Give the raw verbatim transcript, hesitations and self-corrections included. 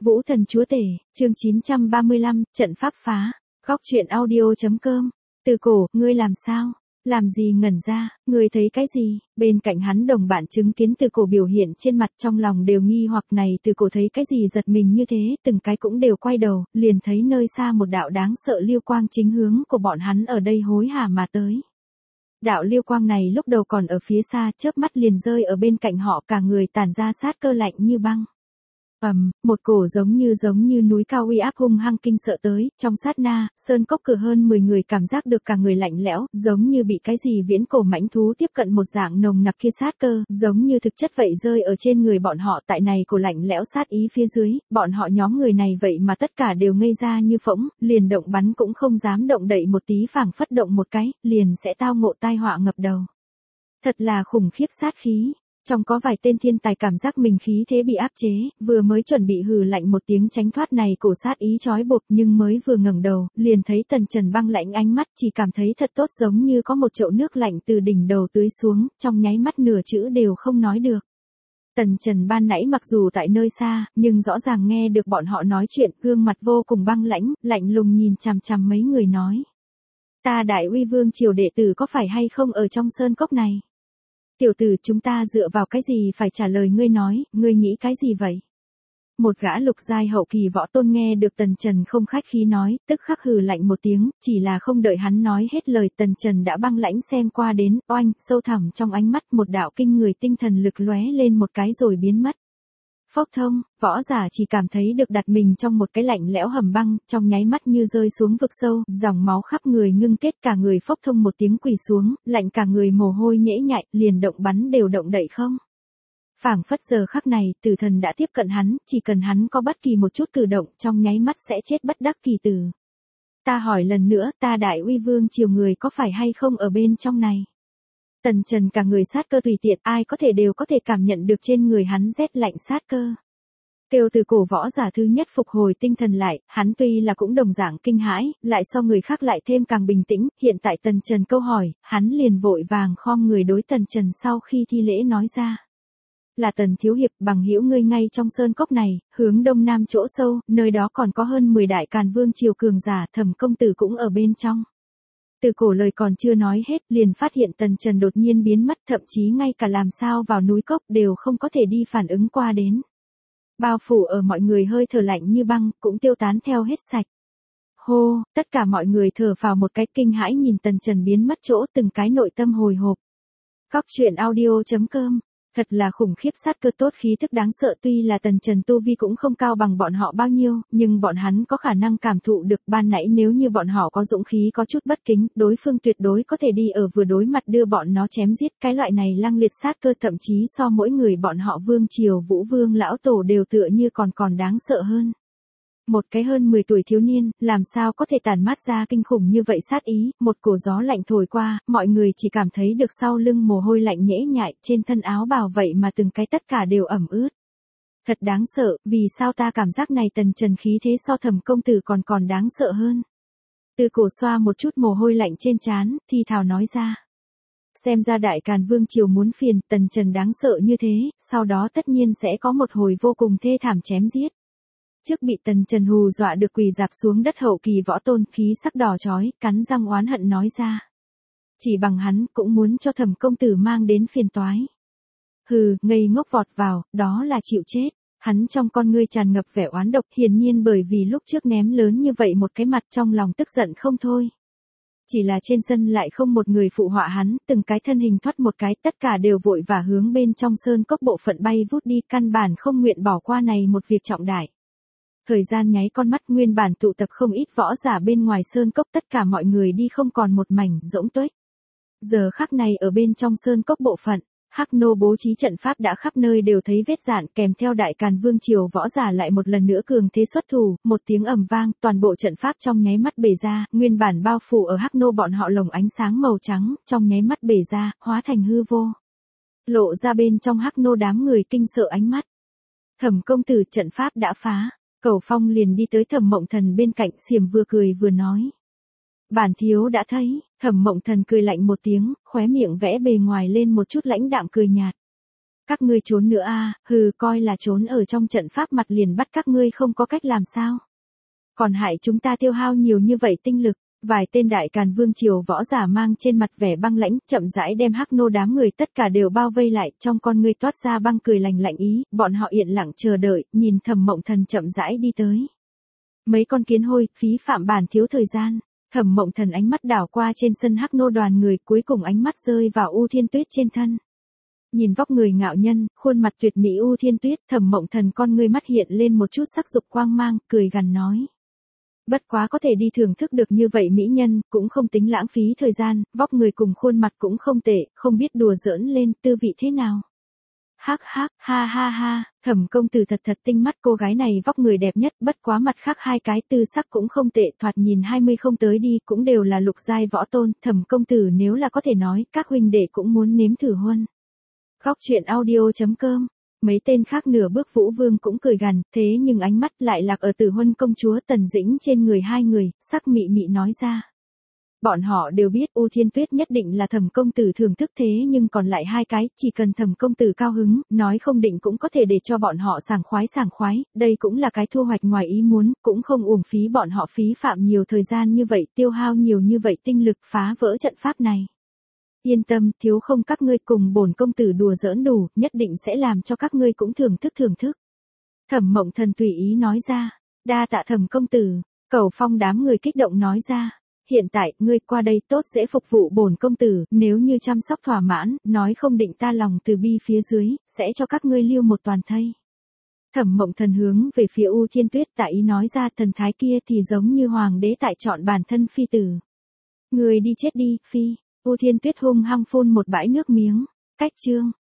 Vũ thần chúa tể, chương chín trăm ba mươi lăm, trận pháp phá. Góc truyện audio.com. Từ cổ, ngươi làm sao? Làm gì ngẩn ra, ngươi thấy cái gì? Bên cạnh hắn đồng bạn chứng kiến từ cổ biểu hiện trên mặt, trong lòng đều nghi hoặc này từ cổ thấy cái gì giật mình như thế, từng cái cũng đều quay đầu, liền thấy nơi xa một đạo đáng sợ liêu quang chính hướng của bọn hắn ở đây hối hả mà tới. Đạo liêu quang này lúc đầu còn ở phía xa, chớp mắt liền rơi ở bên cạnh họ, cả người tản ra sát cơ lạnh như băng. Ầm, um, một cổ giống như giống như núi cao uy áp hung hăng kinh sợ tới, trong sát na, sơn cốc cửa hơn mười người cảm giác được cả người lạnh lẽo, giống như bị cái gì viễn cổ mãnh thú tiếp cận một dạng nồng nặc kia sát cơ, giống như thực chất vậy rơi ở trên người bọn họ. Tại này cổ lạnh lẽo sát ý phía dưới, bọn họ nhóm người này vậy mà tất cả đều ngây ra như phỗng, liền động bắn cũng không dám động đậy một tí, phảng phất động một cái, liền sẽ tao ngộ tai họa ngập đầu. Thật là khủng khiếp sát khí. Trong có vài tên thiên tài cảm giác mình khí thế bị áp chế, vừa mới chuẩn bị hừ lạnh một tiếng tránh thoát này cổ sát ý trói buộc, nhưng mới vừa ngẩng đầu, liền thấy Tần Trần băng lãnh ánh mắt, chỉ cảm thấy thật tốt, giống như có một chậu nước lạnh từ đỉnh đầu tưới xuống, trong nháy mắt nửa chữ đều không nói được. Tần Trần ban nãy mặc dù tại nơi xa, nhưng rõ ràng nghe được bọn họ nói chuyện, gương mặt vô cùng băng lãnh, lạnh lùng nhìn chằm chằm mấy người nói: "Ta Đại Uy Vương triều đệ tử có phải hay không ở trong sơn cốc này? Tiểu tử, chúng ta dựa vào cái gì phải trả lời ngươi nói, ngươi nghĩ cái gì vậy?" Một gã lục giai hậu kỳ võ tôn nghe được Tần Trần không khách khí nói, tức khắc hừ lạnh một tiếng, chỉ là không đợi hắn nói hết lời, Tần Trần đã băng lãnh xem qua đến, oanh, sâu thẳm trong ánh mắt một đạo kinh người tinh thần lực lóe lên một cái rồi biến mất. Phốc thông, võ giả chỉ cảm thấy được đặt mình trong một cái lạnh lẽo hầm băng, trong nháy mắt như rơi xuống vực sâu, dòng máu khắp người ngưng kết, cả người phốc thông một tiếng quỳ xuống, lạnh cả người, mồ hôi nhễ nhại, liền động bắn đều động đậy không. Phảng phất giờ khắc này, tử thần đã tiếp cận hắn, chỉ cần hắn có bất kỳ một chút cử động, trong nháy mắt sẽ chết bất đắc kỳ tử. Ta hỏi lần nữa, ta Đại Uy Vương triều người có phải hay không ở bên trong này? Tần Trần cả người sát cơ tùy tiện, ai có thể đều có thể cảm nhận được trên người hắn rét lạnh sát cơ. Kêu từ cổ võ giả thứ nhất phục hồi tinh thần lại, hắn tuy là cũng đồng dạng kinh hãi, lại so người khác lại thêm càng bình tĩnh, hiện tại Tần Trần câu hỏi, hắn liền vội vàng khom người đối Tần Trần sau khi thi lễ nói ra: "Là Tần thiếu hiệp, bằng hữu ngươi ngay trong sơn cốc này, hướng đông nam chỗ sâu, nơi đó còn có hơn mười đại Càn Vương triều cường giả, Thẩm công tử cũng ở bên trong." Từ cổ lời còn chưa nói hết, liền phát hiện Tần Trần đột nhiên biến mất, thậm chí ngay cả làm sao vào núi cốc đều không có thể đi phản ứng qua đến. Bao phủ ở mọi người hơi thở lạnh như băng, cũng tiêu tán theo hết sạch. Hô, tất cả mọi người thở vào một cái kinh hãi nhìn Tần Trần biến mất chỗ, từng cái nội tâm hồi hộp. Góc truyện audio.com. Thật là khủng khiếp sát cơ, tốt khí thức đáng sợ, tuy là Tần Trần tu vi cũng không cao bằng bọn họ bao nhiêu, nhưng bọn hắn có khả năng cảm thụ được, ban nãy nếu như bọn họ có dũng khí có chút bất kính, đối phương tuyệt đối có thể đi ở vừa đối mặt đưa bọn nó chém giết, cái loại này lăng liệt sát cơ thậm chí so mỗi người bọn họ Vương triều Vũ Vương lão tổ đều tựa như còn còn đáng sợ hơn. Một cái hơn mười tuổi thiếu niên, làm sao có thể tản mát ra kinh khủng như vậy sát ý, một cổ gió lạnh thổi qua, mọi người chỉ cảm thấy được sau lưng mồ hôi lạnh nhễ nhại, trên thân áo bào vậy mà từng cái tất cả đều ẩm ướt. Thật đáng sợ, vì sao ta cảm giác này Tần Trần khí thế so Thẩm công tử còn còn đáng sợ hơn. Từ cổ xoa một chút mồ hôi lạnh trên trán, thi thào nói ra: "Xem ra đại Càn Vương triều muốn phiền, Tần Trần đáng sợ như thế, sau đó tất nhiên sẽ có một hồi vô cùng thê thảm chém giết." Trước bị Tần Trần hù dọa được quỳ dạp xuống đất hậu kỳ võ tôn, khí sắc đỏ chói, cắn răng oán hận nói ra: "Chỉ bằng hắn, cũng muốn cho Thẩm công tử mang đến phiền toái." Hừ, ngây ngốc vọt vào, đó là chịu chết. Hắn trong con ngươi tràn ngập vẻ oán độc, hiển nhiên bởi vì lúc trước ném lớn như vậy một cái mặt, trong lòng tức giận không thôi. Chỉ là trên sân lại không một người phụ họa hắn, từng cái thân hình thoát một cái, tất cả đều vội và hướng bên trong sơn cốc bộ phận bay vút đi, căn bản không nguyện bỏ qua này một việc trọng đại. Thời gian nháy con mắt, nguyên bản tụ tập không ít võ giả bên ngoài sơn cốc, tất cả mọi người đi không còn một mảnh, rỗng tuếch. Giờ khắc này ở bên trong sơn cốc bộ phận, Hắc Nô bố trí trận pháp đã khắp nơi đều thấy vết rạn, kèm theo đại Càn Vương triều võ giả lại một lần nữa cường thế xuất thủ, một tiếng ầm vang, toàn bộ trận pháp trong nháy mắt bể ra, nguyên bản bao phủ ở Hắc Nô bọn họ lồng ánh sáng màu trắng, trong nháy mắt bể ra, hóa thành hư vô. Lộ ra bên trong Hắc Nô đám người kinh sợ ánh mắt. Thẩm công tử, trận pháp đã phá. Cẩu Phong liền đi tới Thẩm Mộng Thần bên cạnh, xiềm vừa cười vừa nói: "Bản thiếu đã thấy." Thẩm Mộng Thần cười lạnh một tiếng, khóe miệng vẽ bề ngoài lên một chút lãnh đạm cười nhạt. Các ngươi trốn nữa a, hừ, coi là trốn ở trong trận pháp mặt liền bắt các ngươi không có cách làm sao. Còn hại chúng ta tiêu hao nhiều như vậy tinh lực. Vài tên đại càn vương triều võ giả mang trên mặt vẻ băng lãnh, chậm rãi đem Hắc Nô đám người tất cả đều bao vây lại, trong con ngươi toát ra băng cười lạnh lạnh ý, bọn họ yên lặng chờ đợi, nhìn Thẩm Mộng Thần chậm rãi đi tới. Mấy con kiến hôi, phí phạm bản thiếu thời gian. Thẩm Mộng Thần ánh mắt đảo qua trên sân Hắc Nô đoàn người, cuối cùng ánh mắt rơi vào U Thiên Tuyết trên thân. Nhìn vóc người ngạo nhân, khuôn mặt tuyệt mỹ U Thiên Tuyết, Thẩm Mộng Thần con ngươi mắt hiện lên một chút sắc dục quang mang, cười gằn nói. Bất quá có thể đi thưởng thức được như vậy mỹ nhân, cũng không tính lãng phí thời gian, vóc người cùng khuôn mặt cũng không tệ, không biết đùa giỡn lên, tư vị thế nào. Hắc hắc, ha ha ha, Thẩm công tử thật thật tinh mắt, cô gái này vóc người đẹp nhất, bất quá mặt khác hai cái tư sắc cũng không tệ, thoạt nhìn hai mươi không tới đi, cũng đều là lục giai võ tôn, Thẩm công tử nếu là có thể nói, các huynh đệ cũng muốn nếm thử huân. Góc truyện audio chấm com. Mấy tên khác nửa bước Vũ Vương cũng cười gằn, thế nhưng ánh mắt lại lạc ở Tử Huân công chúa Tần Dĩnh trên người hai người, sắc mị mị nói ra. Bọn họ đều biết U Thiên Tuyết nhất định là Thẩm công tử thưởng thức, thế nhưng còn lại hai cái, chỉ cần Thẩm công tử cao hứng, nói không định cũng có thể để cho bọn họ sảng khoái sảng khoái, đây cũng là cái thu hoạch ngoài ý muốn, cũng không uổng phí bọn họ phí phạm nhiều thời gian như vậy, tiêu hao nhiều như vậy tinh lực phá vỡ trận pháp này. Yên tâm, thiếu không các ngươi cùng bổn công tử đùa giỡn đủ, nhất định sẽ làm cho các ngươi cũng thưởng thức thưởng thức. Thẩm Mộng Thần tùy ý nói ra, đa tạ Thẩm công tử, Cẩu Phong đám người kích động nói ra, hiện tại, ngươi qua đây tốt dễ phục vụ bổn công tử, nếu như chăm sóc thỏa mãn, nói không định ta lòng từ bi phía dưới, sẽ cho các ngươi lưu một toàn thây. Thẩm Mộng Thần hướng về phía U Thiên Tuyết tại ý nói ra, thần thái kia thì giống như hoàng đế tại chọn bản thân phi tử. Ngươi đi chết đi, phi. U Thiên Tuyết hung hăng phun một bãi nước miếng. Cách chương